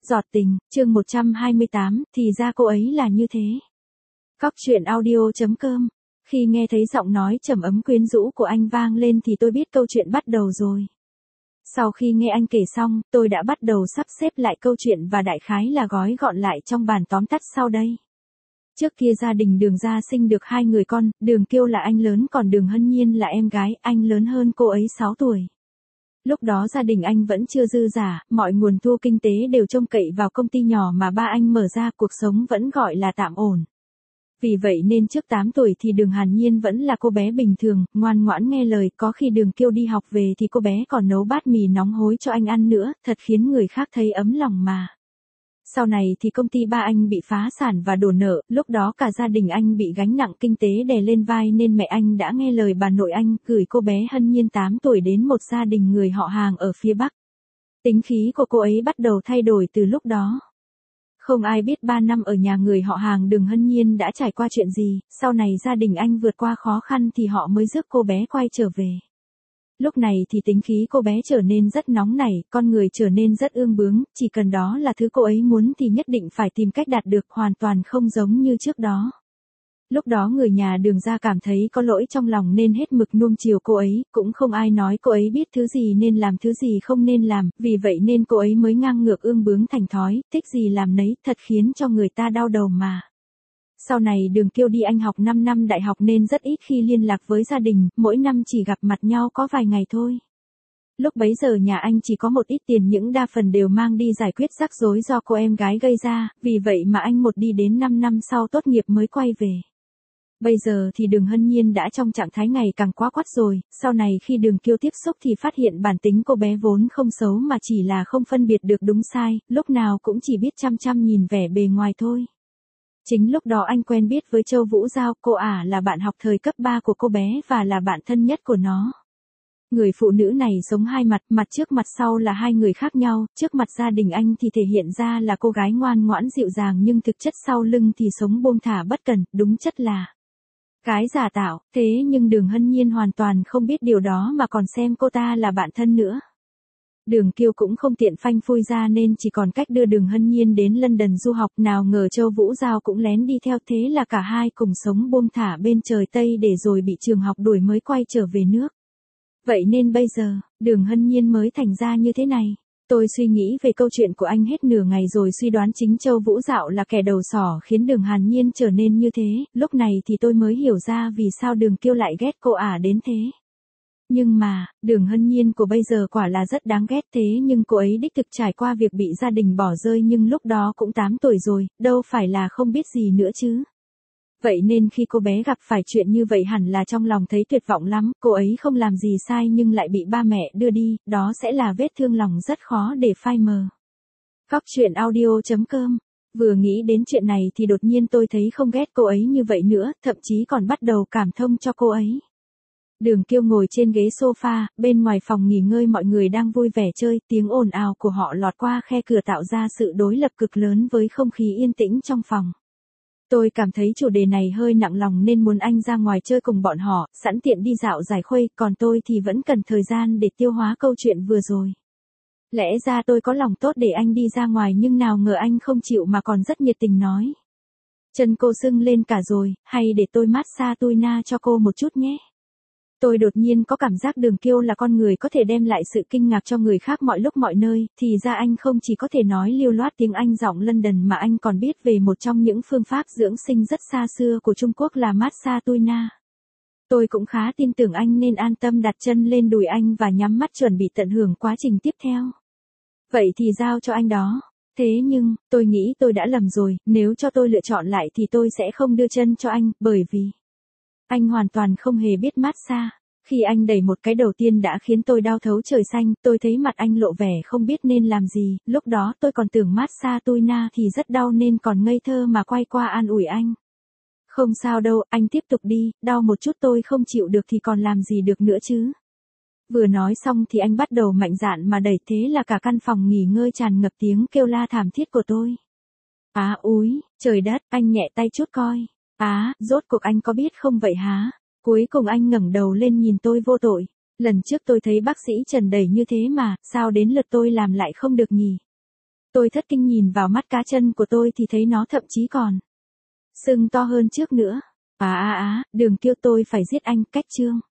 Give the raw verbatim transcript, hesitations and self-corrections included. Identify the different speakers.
Speaker 1: Giọt tình, chương một trăm hai mươi tám, thì ra cô ấy là như thế. Cóc truyện audio chấm com. Khi nghe thấy giọng nói trầm ấm quyến rũ của anh vang lên thì tôi biết câu chuyện bắt đầu rồi. Sau khi nghe anh kể xong, tôi đã bắt đầu sắp xếp lại câu chuyện và đại khái là gói gọn lại trong bản tóm tắt sau đây. Trước kia gia đình Đường gia sinh được hai người con, Đường Kiêu là anh lớn còn Đường Hân Nhiên là em gái, anh lớn hơn cô ấy sáu tuổi. Lúc đó gia đình anh vẫn chưa dư giả, mọi nguồn thu kinh tế đều trông cậy vào công ty nhỏ mà ba anh mở ra, cuộc sống vẫn gọi là tạm ổn. Vì vậy nên trước tám tuổi thì Đường Hàn Nhiên vẫn là cô bé bình thường, ngoan ngoãn nghe lời, có khi Đường Kiêu đi học về thì cô bé còn nấu bát mì nóng hối cho anh ăn nữa, thật khiến người khác thấy ấm lòng mà. Sau này thì công ty ba anh bị phá sản và đổ nợ, lúc đó cả gia đình anh bị gánh nặng kinh tế đè lên vai nên mẹ anh đã nghe lời bà nội anh, gửi cô bé Hân Nhiên tám tuổi đến một gia đình người họ hàng ở phía Bắc. Tính khí của cô ấy bắt đầu thay đổi từ lúc đó. Không ai biết ba năm ở nhà người họ hàng Đường Hân Nhiên đã trải qua chuyện gì, sau này gia đình anh vượt qua khó khăn thì họ mới giúp cô bé quay trở về. Lúc này thì tính khí cô bé trở nên rất nóng nảy, con người trở nên rất ương bướng, chỉ cần đó là thứ cô ấy muốn thì nhất định phải tìm cách đạt được, hoàn toàn không giống như trước đó. Lúc đó người nhà Đường gia cảm thấy có lỗi trong lòng nên hết mực nuông chiều cô ấy, cũng không ai nói cô ấy biết thứ gì nên làm thứ gì không nên làm, vì vậy nên cô ấy mới ngang ngược ương bướng thành thói, thích gì làm nấy, thật khiến cho người ta đau đầu mà. Sau này Đường Kiêu đi Anh học năm năm đại học nên rất ít khi liên lạc với gia đình, mỗi năm chỉ gặp mặt nhau có vài ngày thôi. Lúc bấy giờ nhà anh chỉ có một ít tiền, những đa phần đều mang đi giải quyết rắc rối do cô em gái gây ra, vì vậy mà anh một đi đến năm năm sau tốt nghiệp mới quay về. Bây giờ thì Đường Hân Nhiên đã trong trạng thái ngày càng quá quắt rồi, sau này khi Đường Kiêu tiếp xúc thì phát hiện bản tính cô bé vốn không xấu mà chỉ là không phân biệt được đúng sai, lúc nào cũng chỉ biết chăm chăm nhìn vẻ bề ngoài thôi. Chính lúc đó anh quen biết với Châu Vũ Giao, cô ả là bạn học thời cấp ba của cô bé và là bạn thân nhất của nó. Người phụ nữ này sống hai mặt, mặt trước mặt sau là hai người khác nhau, trước mặt gia đình anh thì thể hiện ra là cô gái ngoan ngoãn dịu dàng nhưng thực chất sau lưng thì sống buông thả bất cẩn, đúng chất là cái giả tạo, thế nhưng Đường Hân Nhiên hoàn toàn không biết điều đó mà còn xem cô ta là bạn thân nữa. Đường Kiêu cũng không tiện phanh phui ra nên chỉ còn cách đưa Đường Hân Nhiên đến London du học, nào ngờ Châu Vũ Giao cũng lén đi theo, thế là cả hai cùng sống buông thả bên trời Tây để rồi bị trường học đuổi mới quay trở về nước. Vậy nên bây giờ, Đường Hân Nhiên mới thành ra như thế này. Tôi suy nghĩ về câu chuyện của anh hết nửa ngày rồi suy đoán chính Châu Vũ Dạo là kẻ đầu sỏ khiến Đường Hàn Nhiên trở nên như thế, lúc này thì tôi mới hiểu ra vì sao Đường Kiêu lại ghét cô ả đến thế. Nhưng mà, Đường Hân Nhiên của bây giờ quả là rất đáng ghét, thế nhưng cô ấy đích thực trải qua việc bị gia đình bỏ rơi nhưng lúc đó cũng tám tuổi rồi, đâu phải là không biết gì nữa chứ. Vậy nên khi cô bé gặp phải chuyện như vậy hẳn là trong lòng thấy tuyệt vọng lắm, cô ấy không làm gì sai nhưng lại bị ba mẹ đưa đi, đó sẽ là vết thương lòng rất khó để phai mờ. Cóc truyện audio chấm com. Vừa nghĩ đến chuyện này thì đột nhiên tôi thấy không ghét cô ấy như vậy nữa, thậm chí còn bắt đầu cảm thông cho cô ấy. Đường Kiêu ngồi trên ghế sofa, bên ngoài phòng nghỉ ngơi mọi người đang vui vẻ chơi, tiếng ồn ào của họ lọt qua khe cửa tạo ra sự đối lập cực lớn với không khí yên tĩnh trong phòng. Tôi cảm thấy chủ đề này hơi nặng lòng nên muốn anh ra ngoài chơi cùng bọn họ, sẵn tiện đi dạo giải khuây, còn tôi thì vẫn cần thời gian để tiêu hóa câu chuyện vừa rồi. Lẽ ra tôi có lòng tốt để anh đi ra ngoài nhưng nào ngờ anh không chịu mà còn rất nhiệt tình nói. Chân cô sưng lên cả rồi, hay để tôi massage tui na cho cô một chút nhé. Tôi đột nhiên có cảm giác Đường Kiêu là con người có thể đem lại sự kinh ngạc cho người khác mọi lúc mọi nơi, thì ra anh không chỉ có thể nói lưu loát tiếng Anh giọng London mà anh còn biết về một trong những phương pháp dưỡng sinh rất xa xưa của Trung Quốc là massage tui na. Tôi cũng khá tin tưởng anh nên an tâm đặt chân lên đùi anh và nhắm mắt chuẩn bị tận hưởng quá trình tiếp theo. Vậy thì giao cho anh đó. Thế nhưng, tôi nghĩ tôi đã lầm rồi, nếu cho tôi lựa chọn lại thì tôi sẽ không đưa chân cho anh, bởi vì anh hoàn toàn không hề biết massage. Khi anh đẩy một cái đầu tiên đã khiến tôi đau thấu trời xanh, tôi thấy mặt anh lộ vẻ không biết nên làm gì, lúc đó tôi còn tưởng massage tui na thì rất đau nên còn ngây thơ mà quay qua an ủi anh. Không sao đâu, anh tiếp tục đi, đau một chút tôi không chịu được thì còn làm gì được nữa chứ. Vừa nói xong thì anh bắt đầu mạnh dạn mà đẩy, thế là cả căn phòng nghỉ ngơi tràn ngập tiếng kêu la thảm thiết của tôi. Á úi, trời đất, anh nhẹ tay chút coi. Á, rốt cuộc anh có biết không vậy hả? Cuối cùng anh ngẩng đầu lên nhìn tôi vô tội. Lần trước tôi thấy bác sĩ Trần đẩy như thế mà, sao đến lượt tôi làm lại không được nhỉ? Tôi thất kinh nhìn vào mắt cá chân của tôi thì thấy nó thậm chí còn sưng to hơn trước nữa. À à à, Đường Kiêu, tôi phải giết anh, cách chương.